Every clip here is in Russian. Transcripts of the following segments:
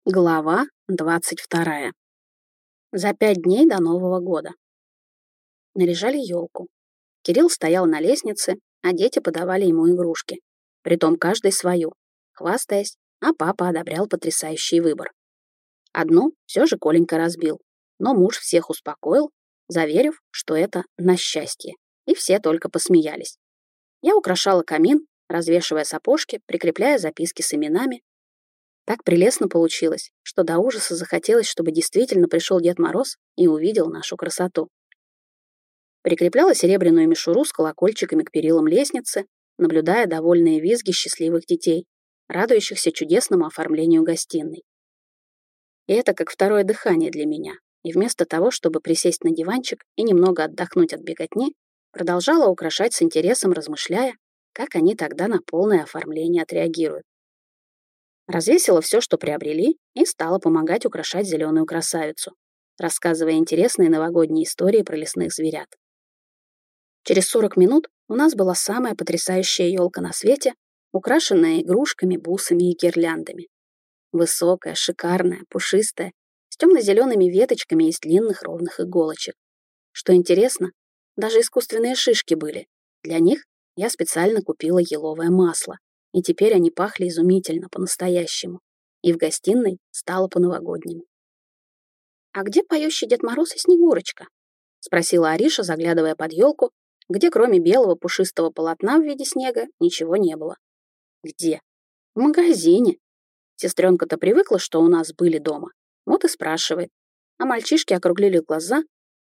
Глава 22. За 5 дней до Нового года. Наряжали елку. Кирилл стоял на лестнице, а дети подавали ему игрушки. Притом каждый свою, хвастаясь, а папа одобрял потрясающий выбор. Одну все же Коленька разбил, но муж всех успокоил, заверив, что это на счастье, и все только посмеялись. Я украшала камин, развешивая сапожки, прикрепляя записки с именами. Так прелестно получилось, что до ужаса захотелось, чтобы действительно пришел Дед Мороз и увидел нашу красоту. Прикрепляла серебряную мишуру с колокольчиками к перилам лестницы, наблюдая довольные визги счастливых детей, радующихся чудесному оформлению гостиной. И это как второе дыхание для меня, и вместо того, чтобы присесть на диванчик и немного отдохнуть от беготни, продолжала украшать с интересом, размышляя, как они тогда на полное оформление отреагируют. Развесила все, что приобрели, и стала помогать украшать зеленую красавицу, рассказывая интересные новогодние истории про лесных зверят. Через 40 минут у нас была самая потрясающая елка на свете, украшенная игрушками, бусами и гирляндами. Высокая, шикарная, пушистая, с темно-зелеными веточками из длинных ровных иголочек. Что интересно, даже искусственные шишки были. Для них я специально купила еловое масло. И теперь они пахли изумительно, по-настоящему. И в гостиной стало по-новогоднему. «А где поющий Дед Мороз и Снегурочка?» — спросила Ариша, заглядывая под елку, где кроме белого пушистого полотна в виде снега ничего не было. «Где?» «В магазине. Сестренка-то привыкла, что у нас были дома. Вот и спрашивает. А мальчишки округлили глаза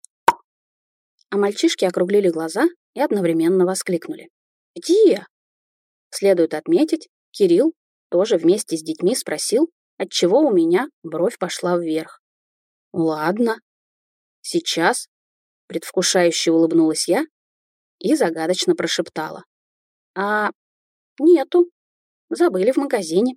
и одновременно воскликнули. «Где?» Следует отметить, Кирилл тоже вместе с детьми спросил, отчего у меня бровь пошла вверх. «Ладно, сейчас», — предвкушающе улыбнулась я и загадочно прошептала. «А нету, забыли в магазине».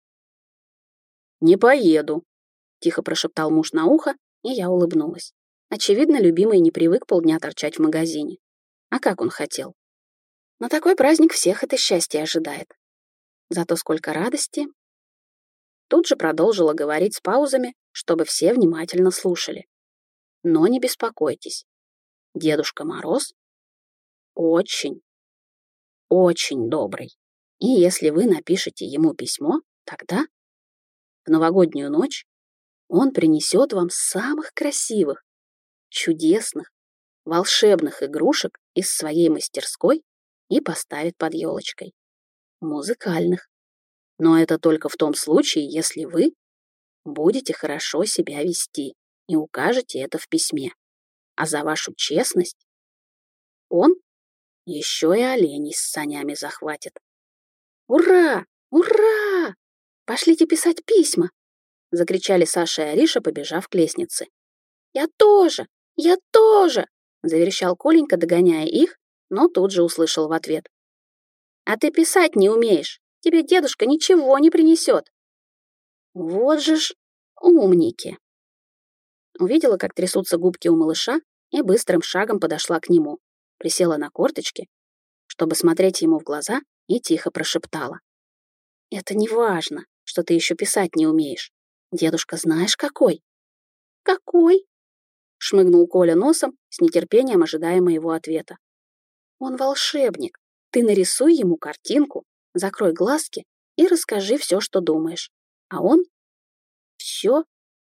«Не поеду», — тихо прошептал муж на ухо, и я улыбнулась. Очевидно, любимый не привык полдня торчать в магазине. А как он хотел? На такой праздник всех это счастье ожидает. Зато сколько радости. Тут же продолжила говорить с паузами, чтобы все внимательно слушали. Но не беспокойтесь. Дедушка Мороз очень, очень добрый. И если вы напишете ему письмо, тогда в новогоднюю ночь он принесет вам самых красивых, чудесных, волшебных игрушек из своей мастерской и поставит под елочкой. Музыкальных. Но это только в том случае, если вы будете хорошо себя вести и укажете это в письме. А за вашу честность он еще и оленей с санями захватит. «Ура! Ура! Пошлите писать письма!» — закричали Саша и Ариша, побежав к лестнице. «Я тоже! Я тоже!» — заверещал Коленька, догоняя их, но тут же услышал в ответ. «А ты писать не умеешь, тебе дедушка ничего не принесет». Вот же ж умники. Увидела, как трясутся губки у малыша, и быстрым шагом подошла к нему, присела на корточки, чтобы смотреть ему в глаза, и тихо прошептала. «Это не важно, что ты еще писать не умеешь. Дедушка знаешь какой?» «Какой?» — шмыгнул Коля носом, с нетерпением ожидая моего ответа. «Он волшебник. Ты нарисуй ему картинку, закрой глазки и расскажи все, что думаешь. А он все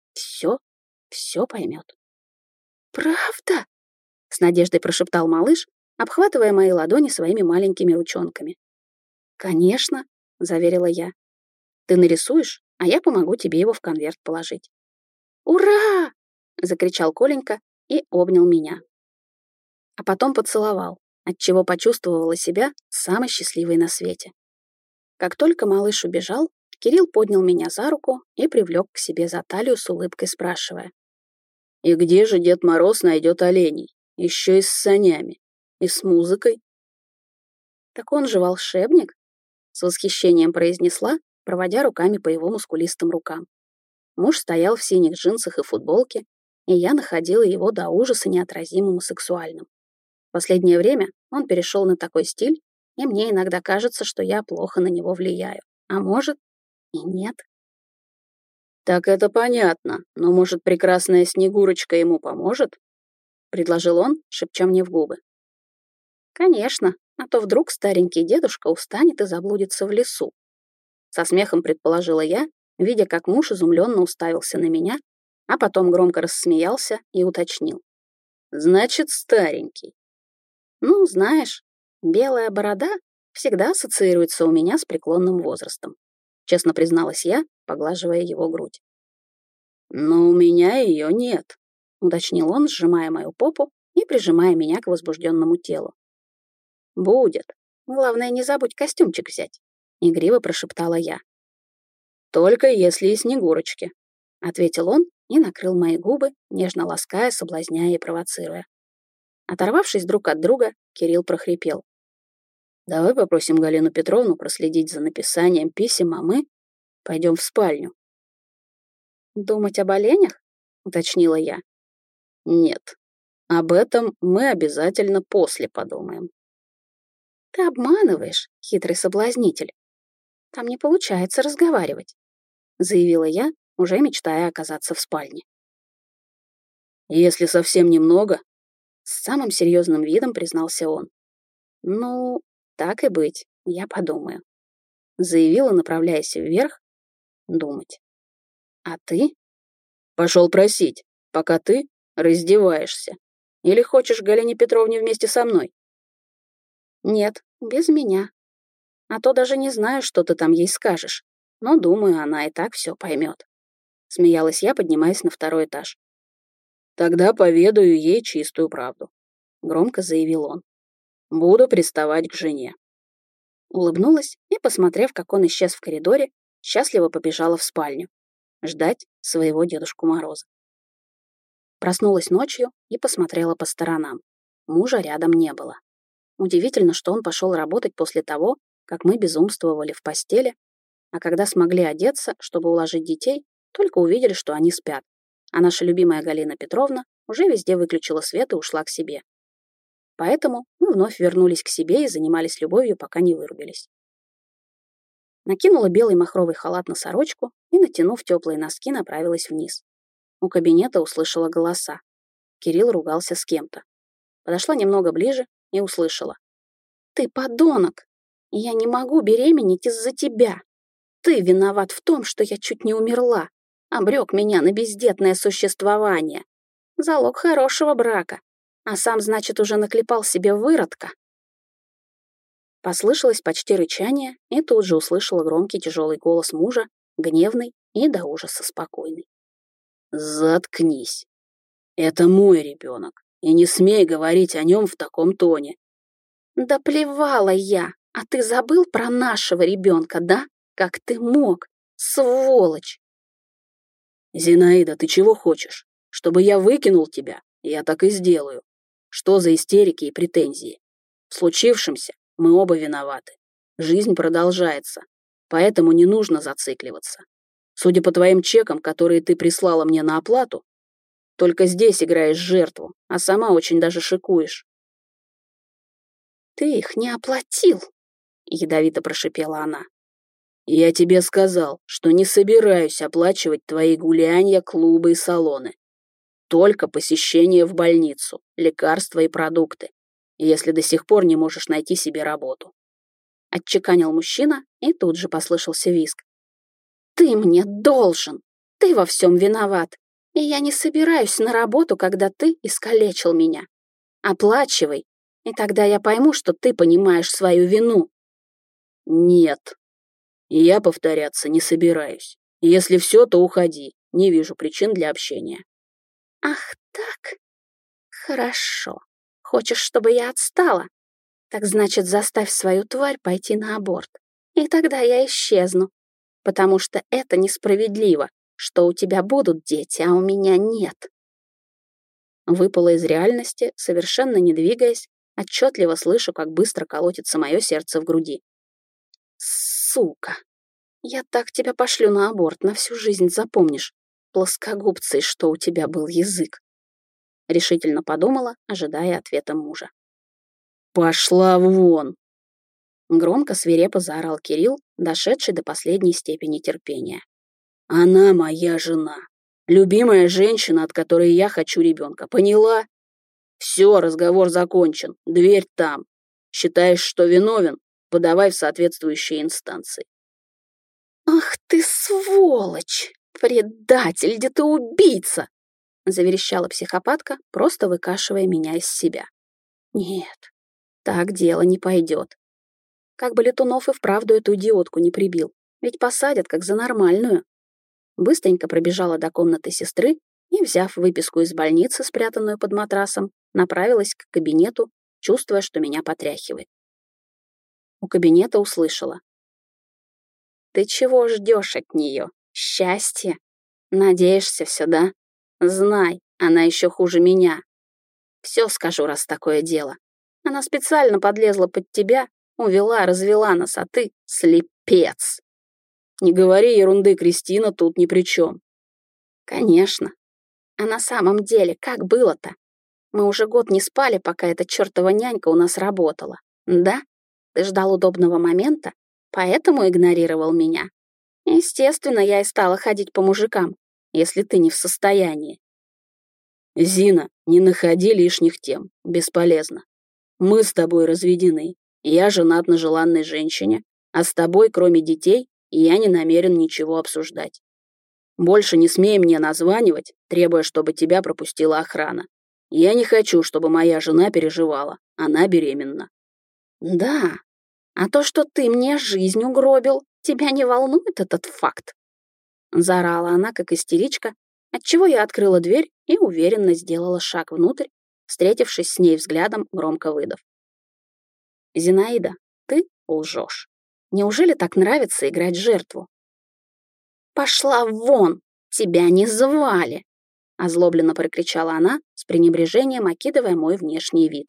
поймет». «Правда?» — с надеждой прошептал малыш, обхватывая мои ладони своими маленькими ручонками. «Конечно», — заверила я. «Ты нарисуешь, а я помогу тебе его в конверт положить». «Ура!» — закричал Коленька и обнял меня. А потом поцеловал, отчего почувствовала себя самой счастливой на свете. Как только малыш убежал, Кирилл поднял меня за руку и привлек к себе за талию с улыбкой, спрашивая. «И где же Дед Мороз найдет оленей? Еще и с санями. И с музыкой?» «Так он же волшебник», — с восхищением произнесла, проводя руками по его мускулистым рукам. Муж стоял в синих джинсах и футболке, и я находила его до ужаса неотразимым и сексуальным. В последнее время он перешел на такой стиль, и мне иногда кажется, что я плохо на него влияю. А может, и нет. «Так это понятно, но, может, прекрасная Снегурочка ему поможет?» — предложил он, шепча мне в губы. «Конечно, а то вдруг старенький дедушка устанет и заблудится в лесу». Со смехом предположила я, видя, как муж изумленно уставился на меня, а потом громко рассмеялся и уточнил. «Значит, старенький». «Ну, знаешь, белая борода всегда ассоциируется у меня с преклонным возрастом», честно призналась я, поглаживая его грудь. «Но у меня ее нет», — уточнил он, сжимая мою попу и прижимая меня к возбужденному телу. «Будет. Главное, не забудь костюмчик взять», — игриво прошептала я. «Только если и Снегурочки», — ответил он и накрыл мои губы, нежно лаская, соблазняя и провоцируя. Оторвавшись друг от друга, Кирилл прохрипел. «Давай попросим Галину Петровну проследить за написанием писем, а мы пойдем в спальню». «Думать об оленях?» — уточнила я. «Нет, об этом мы обязательно после подумаем». «Ты обманываешь, хитрый соблазнитель. Там не получается разговаривать», — заявила я, уже мечтая оказаться в спальне. «Если совсем немного», — с самым серьезным видом признался он. «Ну, так и быть, я подумаю», — заявила, направляясь вверх, думать. «А ты?» «Пошел просить, пока ты раздеваешься. Или хочешь Галине Петровне вместе со мной?» «Нет, без меня. А то даже не знаю, что ты там ей скажешь, но, думаю, она и так все поймет», — смеялась я, поднимаясь на второй этаж. «Тогда поведаю ей чистую правду», — громко заявил он. «Буду приставать к жене». Улыбнулась и, посмотрев, как он исчез в коридоре, счастливо побежала в спальню. Ждать своего Дедушку Мороза. Проснулась ночью и посмотрела по сторонам. Мужа рядом не было. Удивительно, что он пошел работать после того, как мы безумствовали в постели, а когда смогли одеться, чтобы уложить детей, только увидели, что они спят, а наша любимая Галина Петровна уже везде выключила свет и ушла к себе. Поэтому мы вновь вернулись к себе и занимались любовью, пока не вырубились. Накинула белый махровый халат на сорочку и, натянув теплые носки, направилась вниз. У кабинета услышала голоса. Кирилл ругался с кем-то. Подошла немного ближе и услышала. «Ты подонок! Я не могу беременеть из-за тебя! Ты виноват в том, что я чуть не умерла, обрек меня на бездетное существование. Залог хорошего брака, а сам, значит, уже наклепал себе выродка». Послышалось почти рычание, и тут же услышала громкий тяжелый голос мужа, гневный и до ужаса спокойный. «Заткнись. Это мой ребенок, и не смей говорить о нем в таком тоне». «Да плевала я, а ты забыл про нашего ребенка, да? Как ты мог, сволочь!» «Зинаида, ты чего хочешь? Чтобы я выкинул тебя? Я так и сделаю. Что за истерики и претензии? В случившемся мы оба виноваты. Жизнь продолжается, поэтому не нужно зацикливаться. Судя по твоим чекам, которые ты прислала мне на оплату, только здесь играешь жертву, а сама очень даже шикуешь». «Ты их не оплатил», — ядовито прошипела она. «Я тебе сказал, что не собираюсь оплачивать твои гулянья, клубы и салоны. Только посещение в больницу, лекарства и продукты, если до сих пор не можешь найти себе работу». Отчеканил мужчина, и тут же послышался визг. «Ты мне должен! Ты во всем виноват! И я не собираюсь на работу, когда ты искалечил меня. Оплачивай, и тогда я пойму, что ты понимаешь свою вину». «Нет, я повторяться не собираюсь. Если все, то уходи. Не вижу причин для общения». «Ах так? Хорошо. Хочешь, чтобы я отстала? Так значит, заставь свою тварь пойти на аборт. И тогда я исчезну. Потому что это несправедливо, что у тебя будут дети, а у меня нет». Выпала из реальности, совершенно не двигаясь, отчетливо слышу, как быстро колотится мое сердце в груди. «Сука! Я так тебя пошлю на аборт, на всю жизнь запомнишь, плоскогубцы, что у тебя был язык!» Решительно подумала, ожидая ответа мужа. «Пошла вон!» Громко свирепо заорал Кирилл, дошедший до последней степени терпения. Она моя жена. Любимая женщина, от которой я хочу ребенка. Поняла? Все, разговор закончен. Дверь там. Считаешь, что виновен? Подавай в соответствующие инстанции. «Ах ты сволочь! Предатель, где ты убийца!» заверещала психопатка, просто выкашивая меня из себя. Нет, так дело не пойдет. Как бы Летунов и вправду эту идиотку не прибил, ведь посадят как за нормальную. Быстренько пробежала до комнаты сестры и, взяв выписку из больницы, спрятанную под матрасом, направилась к кабинету, чувствуя, что меня потряхивает. У кабинета услышала. «Ты чего ждешь от нее? Счастье? Надеешься все, да? Знай, она еще хуже меня. Все скажу, раз такое дело. Она специально подлезла под тебя, увела, развела нас, а ты — слепец». Не говори ерунды, Кристина тут ни при чем. Конечно. А на самом деле, как было-то? Мы уже год не спали, пока эта чертова нянька у нас работала. Да? Ты ждал удобного момента, поэтому игнорировал меня. Естественно, я и стала ходить по мужикам, если ты не в состоянии. Зина, не находи лишних тем. Бесполезно. Мы с тобой разведены. Я женат на желанной женщине, а с тобой, кроме детей, я не намерен ничего обсуждать. Больше не смей мне названивать, требуя, чтобы тебя пропустила охрана. Я не хочу, чтобы моя жена переживала. Она беременна. Да, а то, что ты мне жизнь угробил, тебя не волнует этот факт? Заорала она, как истеричка, отчего я открыла дверь и уверенно сделала шаг внутрь, встретившись с ней взглядом, громко выдав. «Зинаида, ты лжешь. Неужели так нравится играть жертву?» «Пошла вон! Тебя не звали!» озлобленно прокричала она, с пренебрежением окидывая мой внешний вид.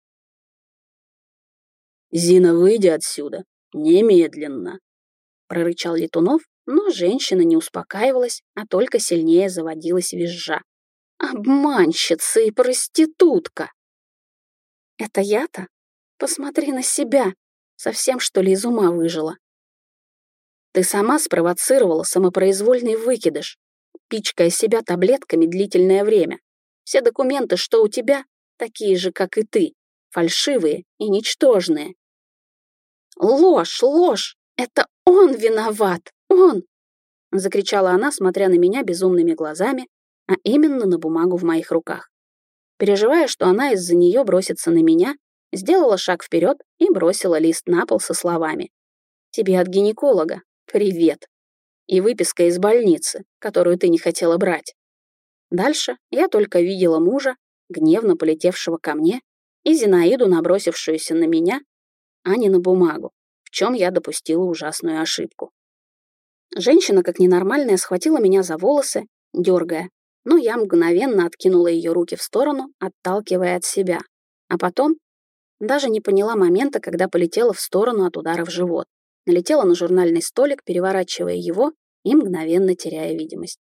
«Зина, выйди отсюда! Немедленно!» прорычал Летунов, но женщина не успокаивалась, а только сильнее заводилась визжа. «Обманщица и проститутка!» «Это я-то? Посмотри на себя! Совсем, что ли, из ума выжила?» «Ты сама спровоцировала самопроизвольный выкидыш, пичкая себя таблетками длительное время. Все документы, что у тебя, такие же, как и ты, фальшивые и ничтожные». «Ложь, ложь! Это он виноват! Он!» закричала она, смотря на меня безумными глазами, а именно на бумагу в моих руках. Переживая, что она из-за нее бросится на меня, сделала шаг вперед и бросила лист на пол со словами: «Тебе от гинеколога. Привет. И выписка из больницы, которую ты не хотела брать». Дальше я только видела мужа, гневно полетевшего ко мне, и Зинаиду, набросившуюся на меня, а не на бумагу, в чем я допустила ужасную ошибку. Женщина, как ненормальная, схватила меня за волосы, дергая, но я мгновенно откинула ее руки в сторону, отталкивая от себя, а потом даже не поняла момента, когда полетела в сторону от удара в живот, налетела на журнальный столик, переворачивая его и мгновенно теряя видимость.